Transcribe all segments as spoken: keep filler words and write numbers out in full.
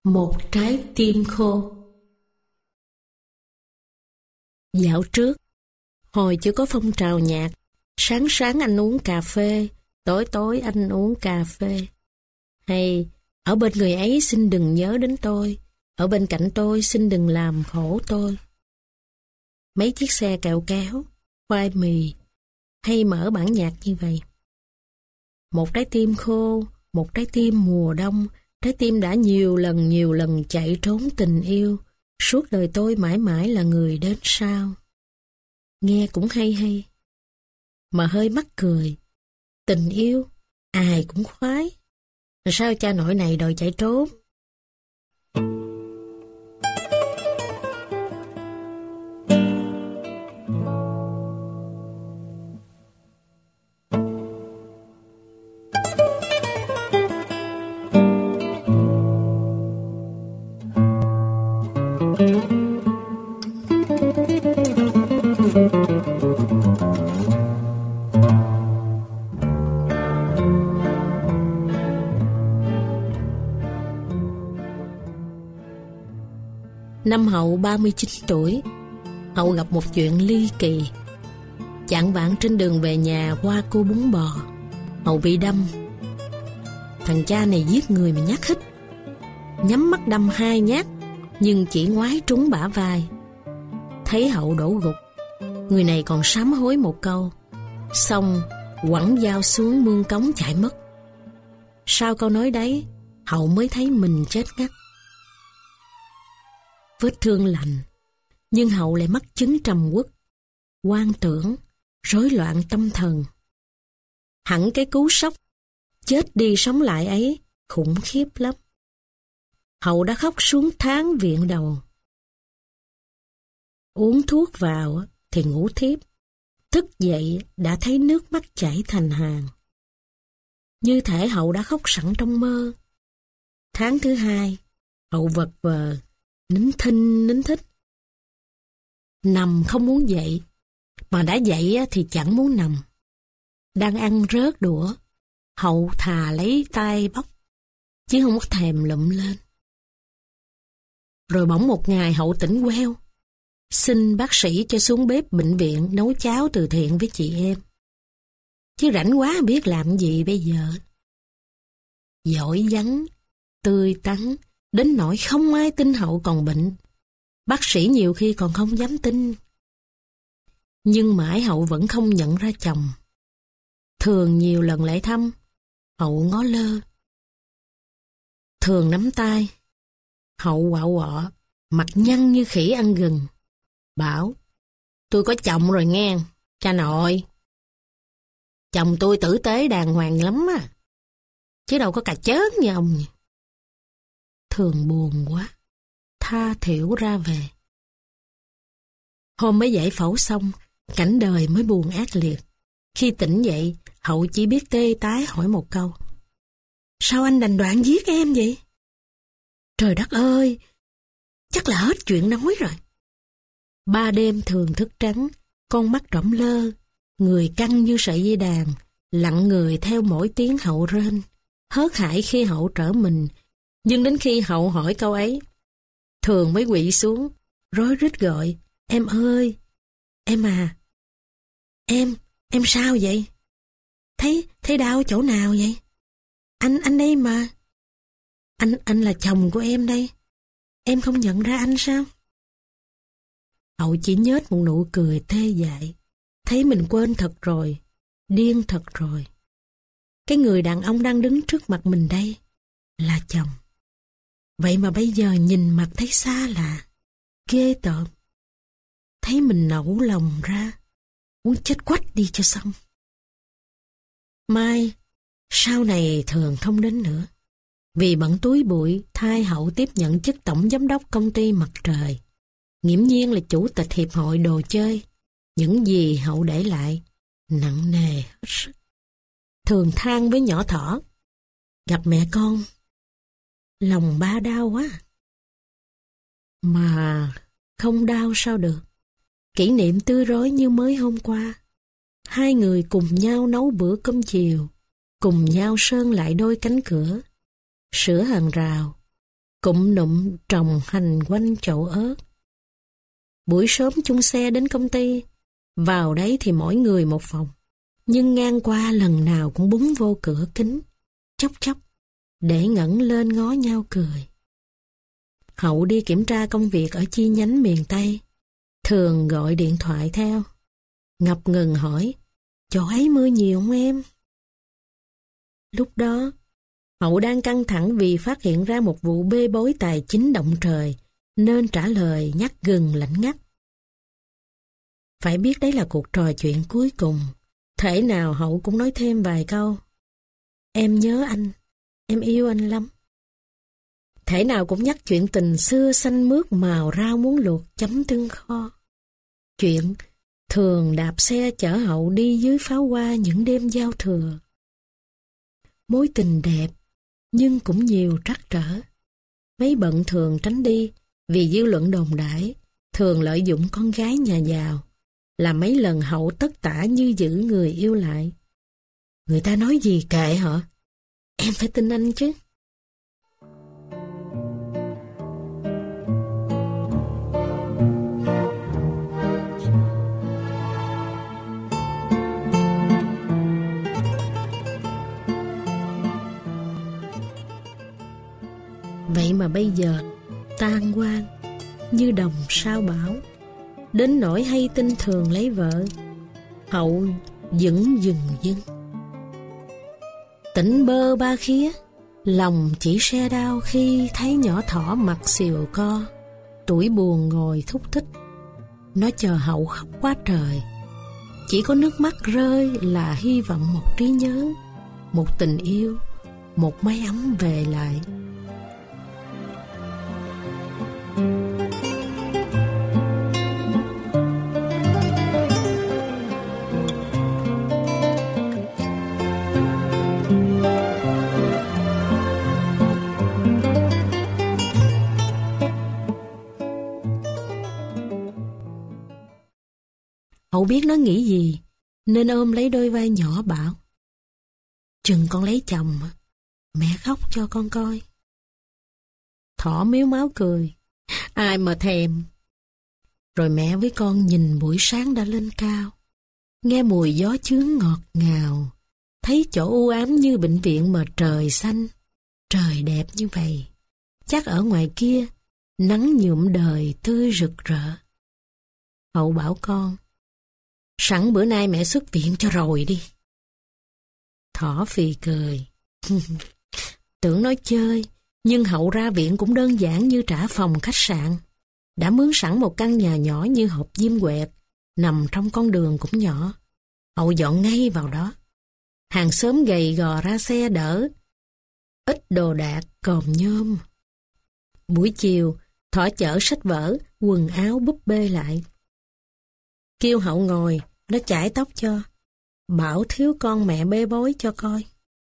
Một trái tim khô. Dạo trước, hồi chưa có phong trào nhạc, sáng sáng anh uống cà phê, tối tối anh uống cà phê. Hay, ở bên người ấy xin đừng nhớ đến tôi, ở bên cạnh tôi xin đừng làm khổ tôi. Mấy chiếc xe kẹo kéo, khoai mì, hay mở bản nhạc như vậy. Một trái tim khô, một trái tim mùa đông, trái tim đã nhiều lần nhiều lần chạy trốn tình yêu, suốt đời tôi mãi mãi là người đến sau. Nghe cũng hay hay, mà hơi mắc cười. Tình yêu, ai cũng khoái. Sao cha nội này đòi chạy trốn? Năm Hậu ba mươi chín tuổi, Hậu gặp một chuyện ly kỳ. Chạng vạng trên đường về nhà qua cô bún bò, Hậu bị đâm. Thằng cha này giết người mà nhát hít. Nhắm mắt đâm hai nhát, nhưng chỉ ngoái trúng bả vai. Thấy Hậu đổ gục, người này còn sám hối một câu, xong quẳng dao xuống mương cống chạy mất. Sau câu nói đấy, Hậu mới thấy mình chết ngắt. Vết thương lành, nhưng Hậu lại mắc chứng trầm uất, hoang tưởng, rối loạn tâm thần. Hẳn cái cú sốc chết đi sống lại ấy khủng khiếp lắm. Hậu đã khóc xuống tháng viện đầu. Uống thuốc vào thì ngủ thiếp, thức dậy đã thấy nước mắt chảy thành hàng. Như thể Hậu đã khóc sẵn trong mơ. Tháng thứ hai, Hậu vật vờ, nín thinh nín thích. Nằm không muốn dậy, mà đã dậy thì chẳng muốn nằm. Đang ăn rớt đũa, Hậu thà lấy tay bóc, chứ không có thèm lụm lên. Rồi bỗng một ngày Hậu tỉnh queo, xin bác sĩ cho xuống bếp bệnh viện nấu cháo từ thiện với chị em. Chứ rảnh quá biết làm gì bây giờ. Giỏi vắng, tươi tắn, đến nỗi không ai tin Hậu còn bệnh. Bác sĩ nhiều khi còn không dám tin. Nhưng mãi Hậu vẫn không nhận ra chồng. Thường nhiều lần lại thăm, Hậu ngó lơ. Thường nắm tay, Hậu quạo quọ, mặt nhăn như khỉ ăn gừng. Bảo, tôi có chồng rồi nghe, cha nội. Chồng tôi tử tế đàng hoàng lắm á, chứ đâu có cà chớn như ông. Thường buồn quá, tha thểu ra về. Hôm mới giải phẫu xong, cảnh đời mới buồn ác liệt. Khi tỉnh dậy, Hậu chỉ biết tê tái hỏi một câu. Sao anh đành đoạn giết em vậy? Trời đất ơi, chắc là hết chuyện nói rồi. Ba đêm Thường thức trắng, con mắt trõm lơ, người căng như sợi dây đàn, lặng người theo mỗi tiếng Hậu rên, hớt hải khi Hậu trở mình. Nhưng đến khi Hậu hỏi câu ấy, Thường mới quỵ xuống, rối rít gọi, em ơi, em à, em, em sao vậy? Thấy, thấy đau chỗ nào vậy? Anh, anh đây mà. Anh, anh là chồng của em đây. Em không nhận ra anh sao? Hậu chỉ nhếch một nụ cười tê dại. Thấy mình quên thật rồi, điên thật rồi. Cái người đàn ông đang đứng trước mặt mình đây là chồng. Vậy mà bây giờ nhìn mặt thấy xa lạ, ghê tởm. Thấy mình nẫu lòng ra, muốn chết quách đi cho xong. Mai, sau này Thường không đến nữa. Vì bận túi bụi, thay Hậu tiếp nhận chức tổng giám đốc công ty Mặt Trời. Nghiễm nhiên là chủ tịch hiệp hội đồ chơi. Những gì Hậu để lại, nặng nề hết sức. Thường than với nhỏ thỏ, gặp mẹ con, lòng ba đau quá. Mà không đau sao được. Kỷ niệm tươi rói như mới hôm qua. Hai người cùng nhau nấu bữa cơm chiều, cùng nhau sơn lại đôi cánh cửa, sửa hàng rào, cụm nụm trồng hành quanh chậu ớt. Buổi sớm chung xe đến công ty, vào đấy thì mỗi người một phòng, nhưng ngang qua lần nào cũng búng vô cửa kính, chốc chốc, để ngẩng lên ngó nhau cười. Hậu đi kiểm tra công việc ở chi nhánh miền Tây, thường gọi điện thoại theo, ngập ngừng hỏi, chỗ ấy mưa nhiều không em? Lúc đó, Hậu đang căng thẳng vì phát hiện ra một vụ bê bối tài chính động trời, nên trả lời nhắc gừng lãnh ngắt. Phải biết đấy là cuộc trò chuyện cuối cùng, thể nào Hậu cũng nói thêm vài câu. Em nhớ anh, em yêu anh lắm. Thể nào cũng nhắc chuyện tình xưa xanh mướt màu rau muống luộc chấm tương kho. Chuyện thường đạp xe chở Hậu đi dưới pháo hoa những đêm giao thừa. Mối tình đẹp, nhưng cũng nhiều trắc trở. Mấy bận thường tránh đi vì dư luận đồn đãi, thường lợi dụng con gái nhà giàu, làm mấy lần Hậu tất tả như giữ người yêu lại. Người ta nói gì kệ hả? Em phải tin anh chứ. Vậy mà bây giờ tan hoang như đồng sao bão, đến nỗi hay tin thường lấy vợ, Hậu dững dừng dưng. Tỉnh bơ ba khía, lòng chỉ se đau khi thấy nhỏ thỏ mặt xìu co, tuổi buồn ngồi thúc thích. Nó chờ Hậu khóc quá trời, chỉ có nước mắt rơi là hy vọng một trí nhớ, một tình yêu, một mái ấm về lại. Hậu biết nó nghĩ gì, nên ôm lấy đôi vai nhỏ bảo, chừng con lấy chồng, mẹ khóc cho con coi. Thỏ mếu máo cười, ai mà thèm. Rồi mẹ với con nhìn buổi sáng đã lên cao, nghe mùi gió chướng ngọt ngào, thấy chỗ u ám như bệnh viện mà trời xanh, trời đẹp như vậy. Chắc ở ngoài kia, nắng nhuộm đời tươi rực rỡ. Hậu bảo con, sẵn bữa nay mẹ xuất viện cho rồi đi. Thỏ phì cười. Tưởng nói chơi, nhưng Hậu ra viện cũng đơn giản như trả phòng khách sạn. Đã mướn sẵn một căn nhà nhỏ như hộp diêm quẹt, nằm trong con đường cũng nhỏ. Hậu dọn ngay vào đó. Hàng xóm gầy gò ra xe đỡ, ít đồ đạc còm nhôm. Buổi chiều, Thỏ chở sách vở, quần áo búp bê lại. Kêu Hậu ngồi, nó chải tóc cho, bảo thiếu con mẹ bê bối cho coi.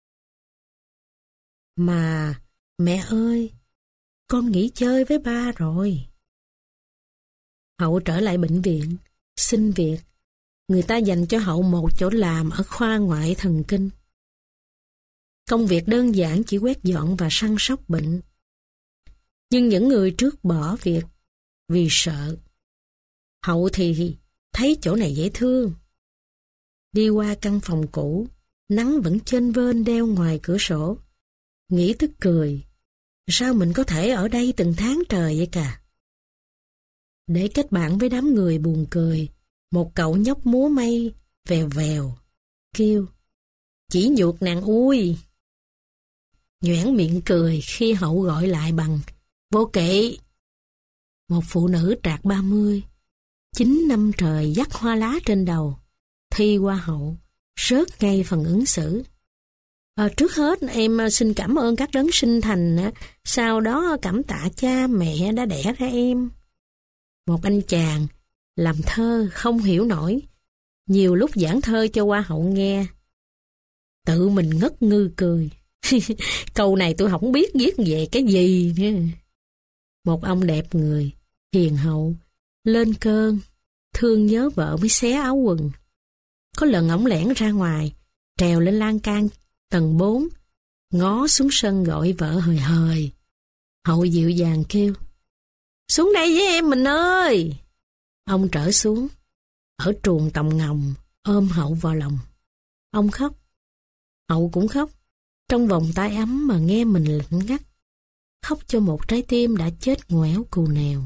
Mà, mẹ ơi, con nghỉ chơi với ba rồi. Hậu trở lại bệnh viện, xin việc. Người ta dành cho Hậu một chỗ làm ở khoa ngoại thần kinh. Công việc đơn giản chỉ quét dọn và săn sóc bệnh. Nhưng những người trước bỏ việc vì sợ. Hậu thì thấy chỗ này dễ thương. Đi qua căn phòng cũ, nắng vẫn chênh vênh đeo ngoài cửa sổ. Nghĩ tức cười, sao mình có thể ở đây từng tháng trời vậy cả? Để kết bạn với đám người buồn cười, một cậu nhóc múa may vèo vèo, kêu, chỉ nhuột nàng ui. Nhoẻn miệng cười khi Hậu gọi lại bằng, vô kỵ. Một phụ nữ trạc ba mươi, chín năm trời dắt hoa lá trên đầu, thi qua Hậu, rớt ngay phần ứng xử. À, trước hết em xin cảm ơn các đấng sinh thành, sau đó cảm tạ cha mẹ đã đẻ ra em. Một anh chàng làm thơ không hiểu nổi, nhiều lúc giảng thơ cho Hoa Hậu nghe. Tự mình ngất ngư cười. Câu này tôi không biết viết về cái gì nữa. Một ông đẹp người, hiền hậu, lên cơn, thương nhớ vợ mới xé áo quần. Có lần ổng lẻn ra ngoài, trèo lên lan can tầng bốn, ngó xuống sân gọi vợ hời hời. Hậu dịu dàng kêu, xuống đây với em mình ơi. Ông trở xuống, ở truồng tòng ngồng, ôm Hậu vào lòng. Ông khóc, Hậu cũng khóc, trong vòng tay ấm mà nghe mình lạnh ngắt, khóc cho một trái tim đã chết ngoẻo cù nèo.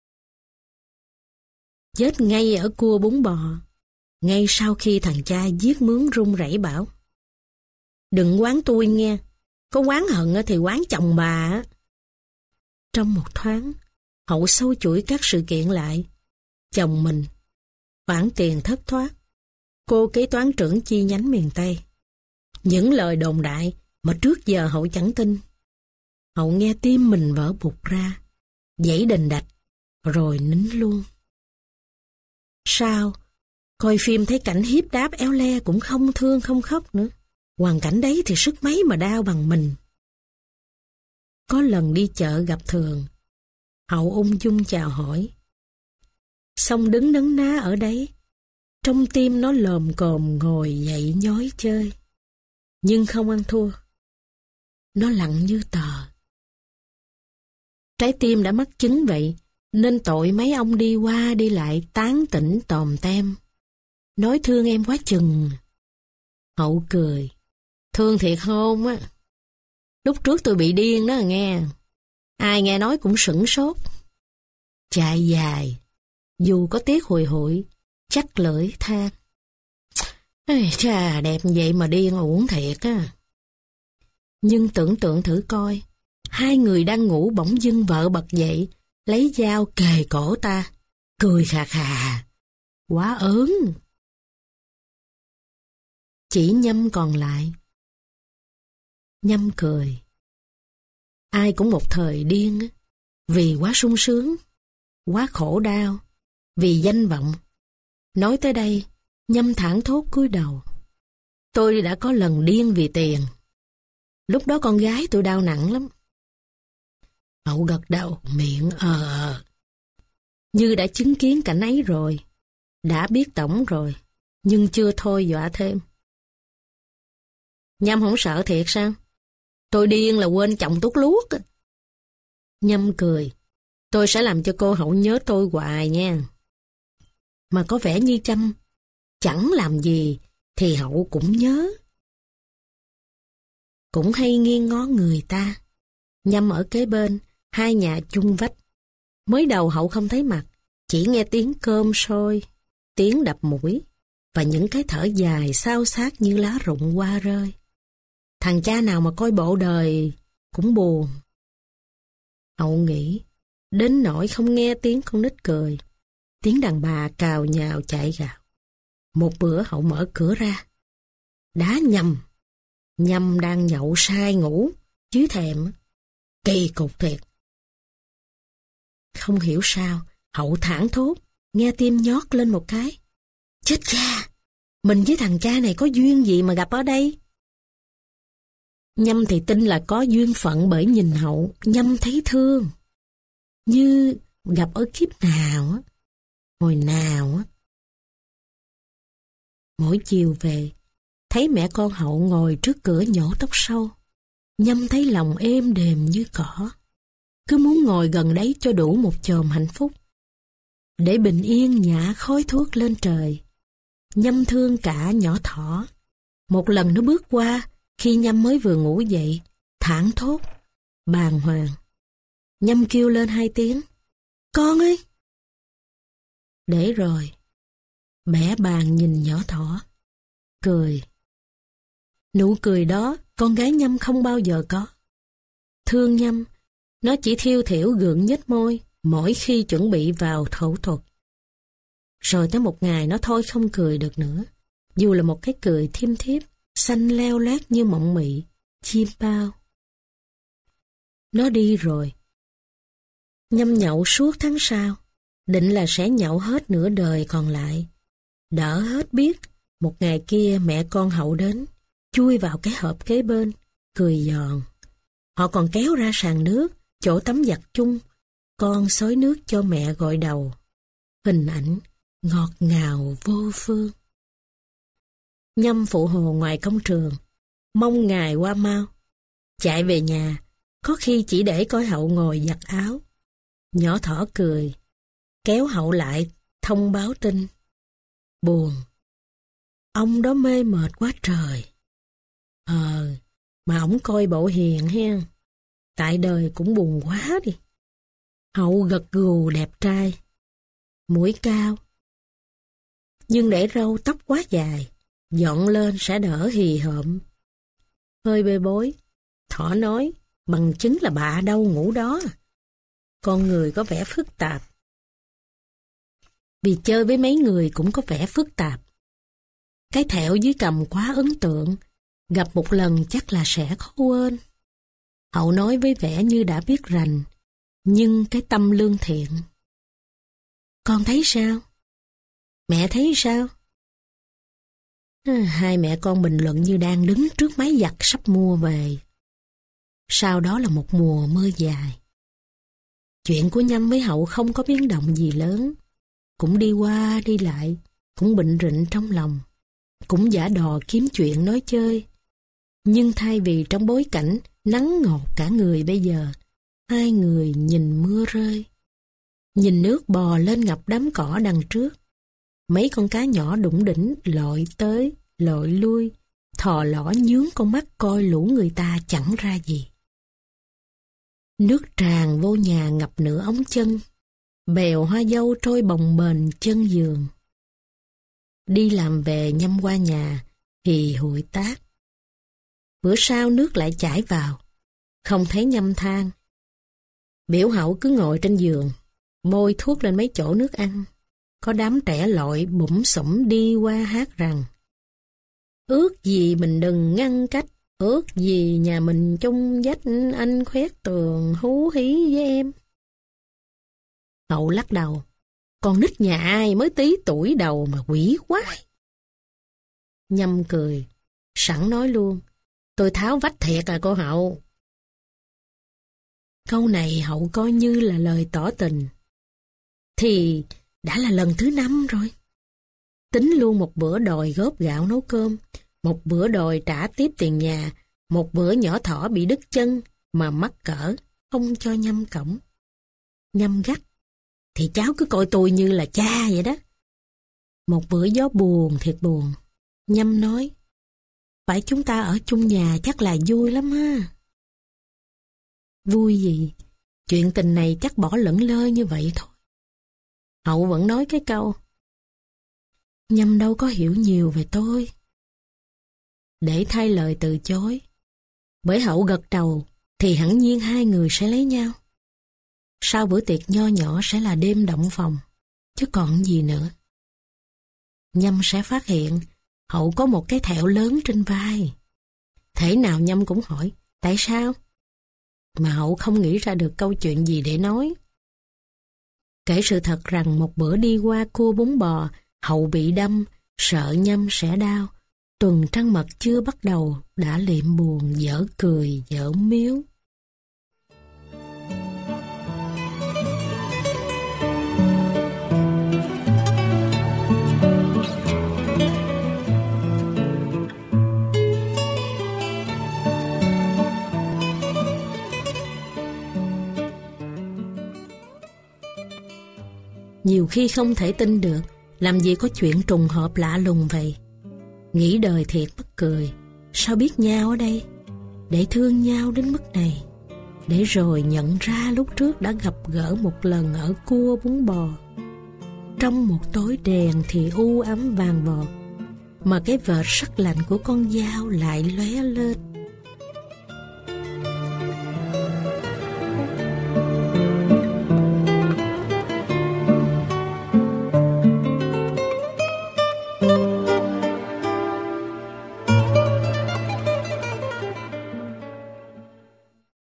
Chết ngay ở cua bún bò, ngay sau khi thằng cha giết mướn run rẩy bảo, đừng quán tôi nghe, có quán hận thì quán chồng bà. Trong một thoáng, Hậu sâu chuỗi các sự kiện lại. Chồng mình, khoản tiền thất thoát, cô kế toán trưởng chi nhánh miền Tây. Những lời đồn đại mà trước giờ Hậu chẳng tin. Hậu nghe tim mình vỡ bục ra, dãy đành đạch, rồi nín luôn. Sao? Coi phim thấy cảnh hiếp đáp éo le cũng không thương không khóc nữa. Hoàn cảnh đấy thì sức mấy mà đau bằng mình. Có lần đi chợ gặp Thường, Hậu ung dung chào hỏi. Xong đứng nấn ná ở đấy, trong tim nó lồm cồm ngồi dậy nhói chơi. Nhưng không ăn thua. Nó lặng như tờ. Trái tim đã mắc chứng vậy, nên tội mấy ông đi qua đi lại tán tỉnh tòm tem. Nói thương em quá chừng. Hậu cười. Thương thiệt không á. Lúc trước tôi bị điên đó nghe. Ai nghe nói cũng sửng sốt. Chạy dài, dù có tiếc hồi hội, chắc lưỡi than. Ê, chà, đẹp vậy mà điên uổng thiệt á. Nhưng tưởng tượng thử coi, hai người đang ngủ bỗng dưng vợ bật dậy, lấy dao kề cổ ta, cười khà khà. Quá ớn. Chỉ Nhâm còn lại. Nhâm cười. Ai cũng một thời điên, vì quá sung sướng, quá khổ đau, vì danh vọng. Nói tới đây, Nhâm thảng thốt cúi đầu. Tôi đã có lần điên vì tiền. Lúc đó con gái tôi đau nặng lắm. Hậu gật đầu, miệng ờ ờ. Như đã chứng kiến cảnh ấy rồi, đã biết tổng rồi, nhưng chưa thôi dọa thêm. Nhâm không sợ thiệt sao? Tôi điên là quên chồng tốt luốt. Nhâm cười. Tôi sẽ làm cho cô Hậu nhớ tôi hoài nha. Mà có vẻ như Trâm chẳng làm gì thì Hậu cũng nhớ. Cũng hay nghiêng ngó người ta. Nhâm ở kế bên, hai nhà chung vách. Mới đầu Hậu không thấy mặt, chỉ nghe tiếng cơm sôi, tiếng đập mũi và những cái thở dài xao xát như lá rụng hoa rơi. Thằng cha nào mà coi bộ đời cũng buồn. Hậu nghĩ, đến nỗi không nghe tiếng con nít cười, tiếng đàn bà cào nhào chạy gào. Một bữa Hậu mở cửa ra. Đã nhầm. Nhâm đang nhậu say ngủ, chứ thèm. Kỳ cục thiệt. Không hiểu sao, Hậu thảng thốt, nghe tim nhót lên một cái. Chết cha, mình với thằng cha này có duyên gì mà gặp ở đây? Nhâm thì tin là có duyên phận, bởi nhìn Hậu, Nhâm thấy thương. Như gặp ở kiếp nào á, hồi nào á. Mỗi chiều về, thấy mẹ con Hậu ngồi trước cửa nhổ tóc sâu, Nhâm thấy lòng êm đềm như cỏ. Cứ muốn ngồi gần đấy cho đủ một chòm hạnh phúc, để bình yên nhả khói thuốc lên trời. Nhâm thương cả nhỏ thỏ. Một lần nó bước qua, khi Nhâm mới vừa ngủ dậy, thảng thốt, bàng hoàng. Nhâm kêu lên hai tiếng, con ơi! Để rồi, bẻ bàng nhìn nhỏ thỏ, cười. Nụ cười đó, con gái Nhâm không bao giờ có. Thương Nhâm, nó chỉ thiêu thiểu gượng nhếch môi mỗi khi chuẩn bị vào phẫu thuật. Rồi tới một ngày nó thôi không cười được nữa, dù là một cái cười thiêm thiếp, xanh leo lét như mộng mị, chim bao. Nó đi rồi. Nhâm nhậu suốt tháng sau, định là sẽ nhậu hết nửa đời còn lại. Đỡ hết biết, một ngày kia mẹ con Hậu đến, chui vào cái hộp kế bên, cười giòn. Họ còn kéo ra sàn nước, chỗ tắm giặt chung, con xối nước cho mẹ gội đầu. Hình ảnh ngọt ngào vô phương. Nhâm phụ hồ ngoài công trường, mong ngày qua mau. Chạy về nhà, Có khi chỉ để coi Hậu ngồi giặt áo. Nhỏ thỏ cười, kéo Hậu lại thông báo tin. Buồn. Ông đó mê mệt quá trời. Ờ, mà ổng coi bộ hiền hen. Tại đời cũng buồn quá đi. Hậu gật gù đẹp trai. Mũi cao. Nhưng để râu tóc quá dài, dọn lên sẽ đỡ hì hợm. Hơi bê bối. Thỏ nói, bằng chứng là bà đâu ngủ đó. Con người có vẻ phức tạp. Vì chơi với mấy người cũng có vẻ phức tạp. Cái thẹo dưới cằm quá ấn tượng, gặp một lần chắc là sẽ khó quên. Hậu nói với vẻ như đã biết rành, nhưng cái tâm lương thiện. Con thấy sao? Mẹ thấy sao? Hai mẹ con bình luận như đang đứng trước máy giặt sắp mua về. Sau đó là một mùa mưa dài. Chuyện của Nhâm với Hậu không có biến động gì lớn. Cũng đi qua đi lại, cũng bệnh rịnh trong lòng, cũng giả đò kiếm chuyện nói chơi. Nhưng thay vì trong bối cảnh nắng ngột cả người bây giờ, hai người nhìn mưa rơi. Nhìn nước bò lên ngập đám cỏ đằng trước. Mấy con cá nhỏ đủng đỉnh lội tới, lội lui, thò lỏ nhướng con mắt coi lũ người ta chẳng ra gì. Nước tràn vô nhà ngập nửa ống chân. Bèo hoa dâu trôi bồng bềnh chân giường. Đi làm về Nhâm qua nhà, hì hụi tát. Bữa sau nước lại chảy vào, không thấy Nhâm than. Biểu Hậu cứ ngồi trên giường, bôi thuốc lên mấy chỗ nước ăn. Có đám trẻ lội bủm xủm đi qua hát rằng: ước gì mình đừng ngăn cách, ước gì nhà mình chung vách, anh khoét tường hú hí với em. Hậu lắc đầu, con nít nhà ai mới tí tuổi đầu mà quỷ quái. Nhâm cười, sẵn nói luôn, tôi tháo vách thiệt à cô Hậu. Câu này Hậu coi như là lời tỏ tình. Thì đã là lần thứ năm rồi. Tính luôn một bữa đòi góp gạo nấu cơm, một bữa đòi trả tiếp tiền nhà, một bữa nhỏ thỏ bị đứt chân mà mắc cỡ, không cho Nhâm cổng. Nhâm gắt, thì cháu cứ coi tôi như là cha vậy đó. Một bữa gió buồn thiệt buồn. Nhâm nói, phải chúng ta ở chung nhà chắc là vui lắm ha. Vui gì? Chuyện tình này chắc bỏ lửng lơ như vậy thôi. Hậu vẫn nói cái câu, Nhâm đâu có hiểu nhiều về tôi. Để thay lời từ chối. Bởi Hậu gật đầu thì hẳn nhiên hai người sẽ lấy nhau. Sau bữa tiệc nho nhỏ sẽ là đêm động phòng, chứ còn gì nữa. Nhâm sẽ phát hiện Hậu có một cái thẹo lớn trên vai. Thể nào Nhâm cũng hỏi, tại sao? Mà Hậu không nghĩ ra được câu chuyện gì để nói. Kể sự thật rằng một bữa đi qua cua bún bò, Hậu bị đâm, sợ Nhâm sẽ đau. Tuần trăng mật chưa bắt đầu, đã liệm buồn, dở cười, dở miếu. Nhiều khi không thể tin được, làm gì có chuyện trùng hợp lạ lùng vậy. Nghĩ đời thiệt mắc cười, sao biết nhau ở đây, để thương nhau đến mức này, để rồi nhận ra lúc trước đã gặp gỡ một lần ở cua bún bò. Trong một tối đèn thì u ám vàng vọt, mà cái vệt sắc lạnh của con dao lại lóe lên.